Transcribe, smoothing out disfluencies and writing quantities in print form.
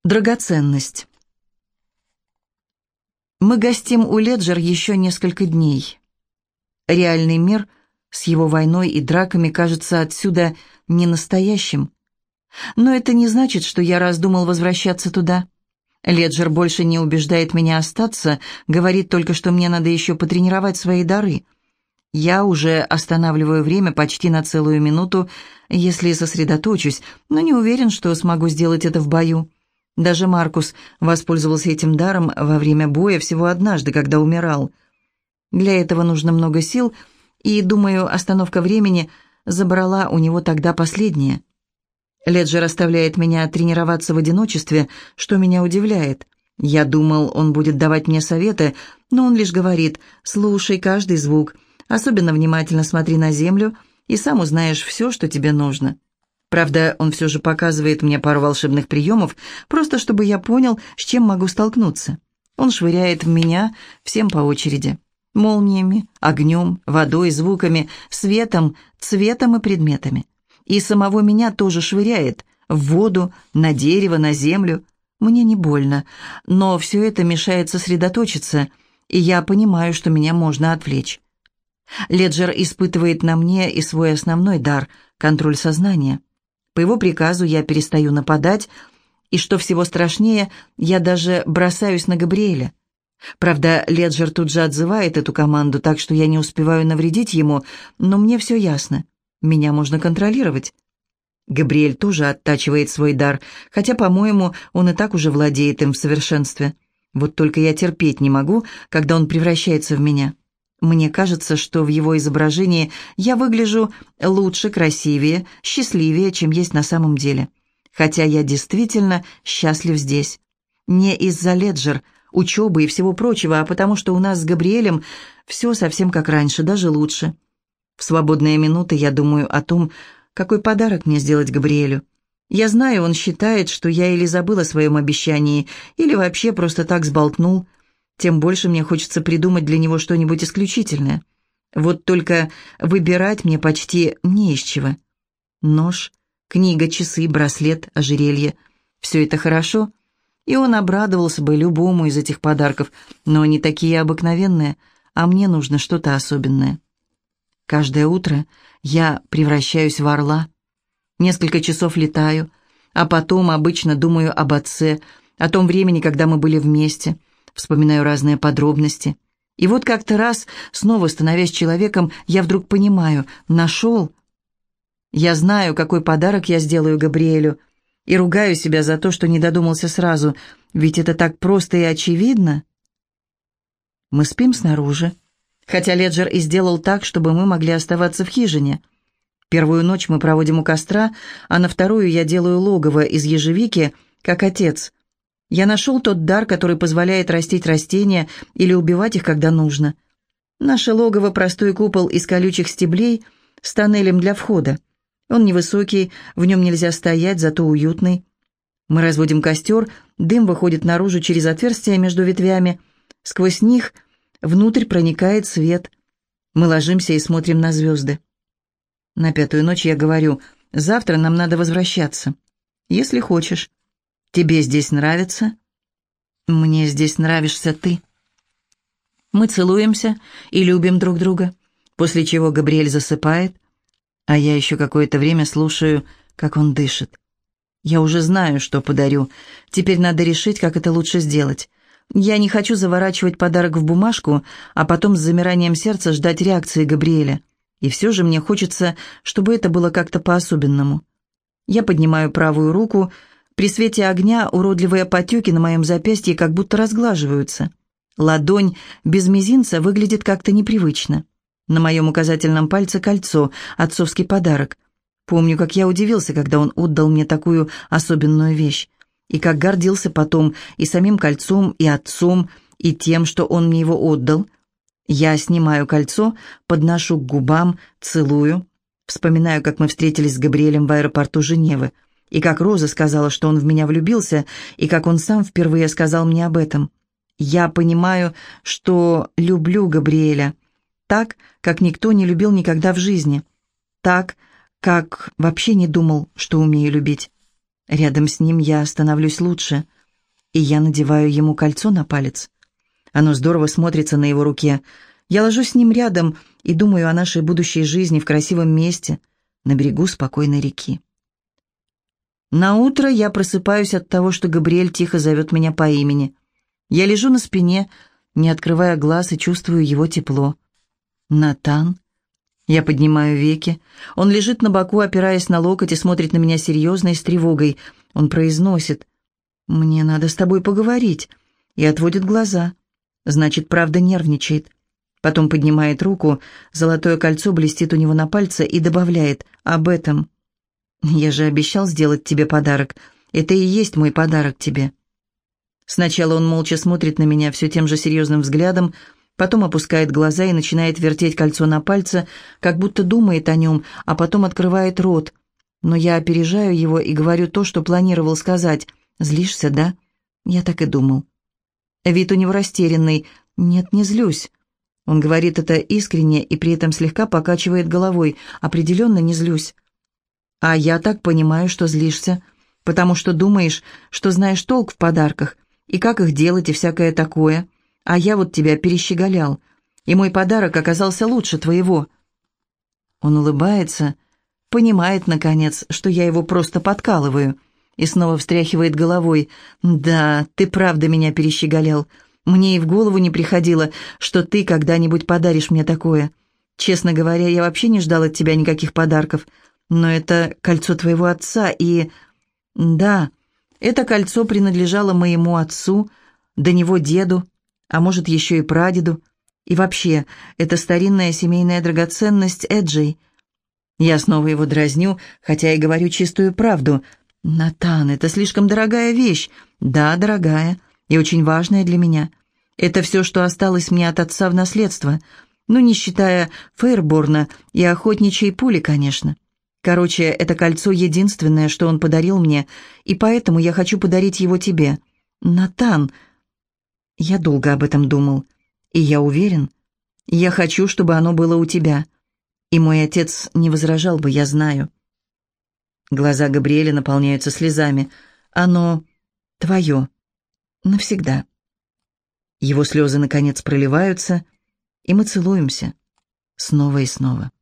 Драгоценность. Мы гостим у Леджер еще несколько дней. Реальный мир с его войной и драками кажется отсюда не настоящим. Но это не значит, что я раздумал возвращаться туда. Леджер больше не убеждает меня остаться, говорит только, что мне надо еще потренировать свои дары. Я уже останавливаю время почти на целую минуту, если сосредоточусь, но не уверен, что смогу сделать это в бою. Даже Маркус воспользовался этим даром во время боя всего однажды, когда умирал. Для этого нужно много сил, и, думаю, остановка времени забрала у него тогда последнее. Леджер оставляет меня тренироваться в одиночестве, что меня удивляет. Я думал, он будет давать мне советы, но он лишь говорит: «Слушай каждый звук, особенно внимательно смотри на землю, и сам узнаешь все, что тебе нужно». Правда, он все же показывает мне пару волшебных приемов, просто чтобы я понял, с чем могу столкнуться. Он швыряет в меня всем по очереди. Молниями, огнем, водой, звуками, светом, цветом и предметами. И самого меня тоже швыряет в воду, на дерево, на землю. Мне не больно, но все это мешает сосредоточиться, и я понимаю, что меня можно отвлечь. Леджер испытывает на мне и свой основной дар — контроль сознания. По его приказу я перестаю нападать, и, что всего страшнее, я даже бросаюсь на Габриэля. Правда, Леджер тут же отзывает эту команду, так что я не успеваю навредить ему, но мне все ясно. Меня можно контролировать. Габриэль тоже оттачивает свой дар, хотя, по-моему, он и так уже владеет им в совершенстве. Вот только я терпеть не могу, когда он превращается в меня. Мне кажется, что в его изображении я выгляжу лучше, красивее, счастливее, чем есть на самом деле. Хотя я действительно счастлив здесь. Не из-за Леджер, учебы и всего прочего, а потому что у нас с Габриэлем все совсем как раньше, даже лучше. В свободные минуты я думаю о том, какой подарок мне сделать Габриэлю. Я знаю, он считает, что я или забыл о своем обещании, или вообще просто так сболтнул. Тем больше мне хочется придумать для него что-нибудь исключительное. Вот только выбирать мне почти не из чего. Нож, книга, часы, браслет, ожерелье — все это хорошо, и он обрадовался бы любому из этих подарков, но они такие обыкновенные, а мне нужно что-то особенное. Каждое утро я превращаюсь в орла. Несколько часов летаю, а потом обычно думаю об отце, о том времени, когда мы были вместе. Вспоминаю разные подробности. И вот как-то раз, снова становясь человеком, я вдруг понимаю: нашел. Я знаю, какой подарок я сделаю Габриэлю, и ругаю себя за то, что не додумался сразу, ведь это так просто и очевидно. Мы спим снаружи, хотя Леджер и сделал так, чтобы мы могли оставаться в хижине. Первую ночь мы проводим у костра, а на вторую я делаю логово из ежевики, как отец. Я нашел тот дар, который позволяет растить растения или убивать их, когда нужно. Наше логово — простой купол из колючих стеблей с тоннелем для входа. Он невысокий, в нем нельзя стоять, зато уютный. Мы разводим костер, дым выходит наружу через отверстия между ветвями. Сквозь них внутрь проникает свет. Мы ложимся и смотрим на звезды. На пятую ночь я говорю: завтра нам надо возвращаться. Если хочешь. Тебе здесь нравится? Мне здесь нравишься ты. Мы целуемся и любим друг друга, после чего Габриэль засыпает, а я еще какое-то время слушаю, как он дышит. Я уже знаю, что подарю. Теперь надо решить, как это лучше сделать. Я не хочу заворачивать подарок в бумажку, а потом с замиранием сердца ждать реакции Габриэля. И все же мне хочется, чтобы это было как-то по-особенному. Я поднимаю правую руку. При свете огня уродливые потеки на моем запястье как будто разглаживаются. Ладонь без мизинца выглядит как-то непривычно. На моем указательном пальце кольцо, отцовский подарок. Помню, как я удивился, когда он отдал мне такую особенную вещь. И как гордился потом и самим кольцом, и отцом, и тем, что он мне его отдал. Я снимаю кольцо, подношу к губам, целую. Вспоминаю, как мы встретились с Габриэлем в аэропорту Женевы. И как Роза сказала, что он в меня влюбился, и как он сам впервые сказал мне об этом. Я понимаю, что люблю Габриэля так, как никто не любил никогда в жизни, так, как вообще не думал, что умею любить. Рядом с ним я становлюсь лучше, и я надеваю ему кольцо на палец. Оно здорово смотрится на его руке. Я ложусь с ним рядом и думаю о нашей будущей жизни в красивом месте, на берегу спокойной реки. На утро я просыпаюсь от того, что Габриэль тихо зовет меня по имени. Я лежу на спине, не открывая глаз, и чувствую его тепло. «Натан?» Я поднимаю веки. Он лежит на боку, опираясь на локоть, и смотрит на меня серьезно и с тревогой. Он произносит: «Мне надо с тобой поговорить», и отводит глаза. Значит, правда нервничает. Потом поднимает руку, золотое кольцо блестит у него на пальце, и добавляет: «Об этом. Я же обещал сделать тебе подарок. Это и есть мой подарок тебе». Сначала он молча смотрит на меня все тем же серьезным взглядом, потом опускает глаза и начинает вертеть кольцо на пальце, как будто думает о нем, а потом открывает рот. Но я опережаю его и говорю то, что планировал сказать. «Злишься, да?» Я так и думал. Вид у него растерянный. «Нет, не злюсь». Он говорит это искренне и при этом слегка покачивает головой. «Определенно не злюсь». «А я так понимаю, что злишься, потому что думаешь, что знаешь толк в подарках, и как их делать, и всякое такое. А я вот тебя перещеголял, и мой подарок оказался лучше твоего». Он улыбается, понимает, наконец, что я его просто подкалываю, и снова встряхивает головой. «Да, ты правда меня перещеголял. Мне и в голову не приходило, что ты когда-нибудь подаришь мне такое. Честно говоря, я вообще не ждал от тебя никаких подарков. Но это кольцо твоего отца, и... Да, это кольцо принадлежало моему отцу, до него деду, а может, еще и прадеду. И вообще, это старинная семейная драгоценность Эджей». Я снова его дразню, хотя и говорю чистую правду. «Натан, это слишком дорогая вещь». «Да, дорогая, и очень важная для меня. Это все, что осталось мне от отца в наследство. Ну, не считая Фейрборна и охотничьей пули, конечно. Короче, это кольцо единственное, что он подарил мне, и поэтому я хочу подарить его тебе. Натан...» Я долго об этом думал, и я уверен, я хочу, чтобы оно было у тебя. И мой отец не возражал бы, я знаю. Глаза Габриэля наполняются слезами. «Оно твое. Навсегда». Его слезы, наконец, проливаются, и мы целуемся. Снова и снова.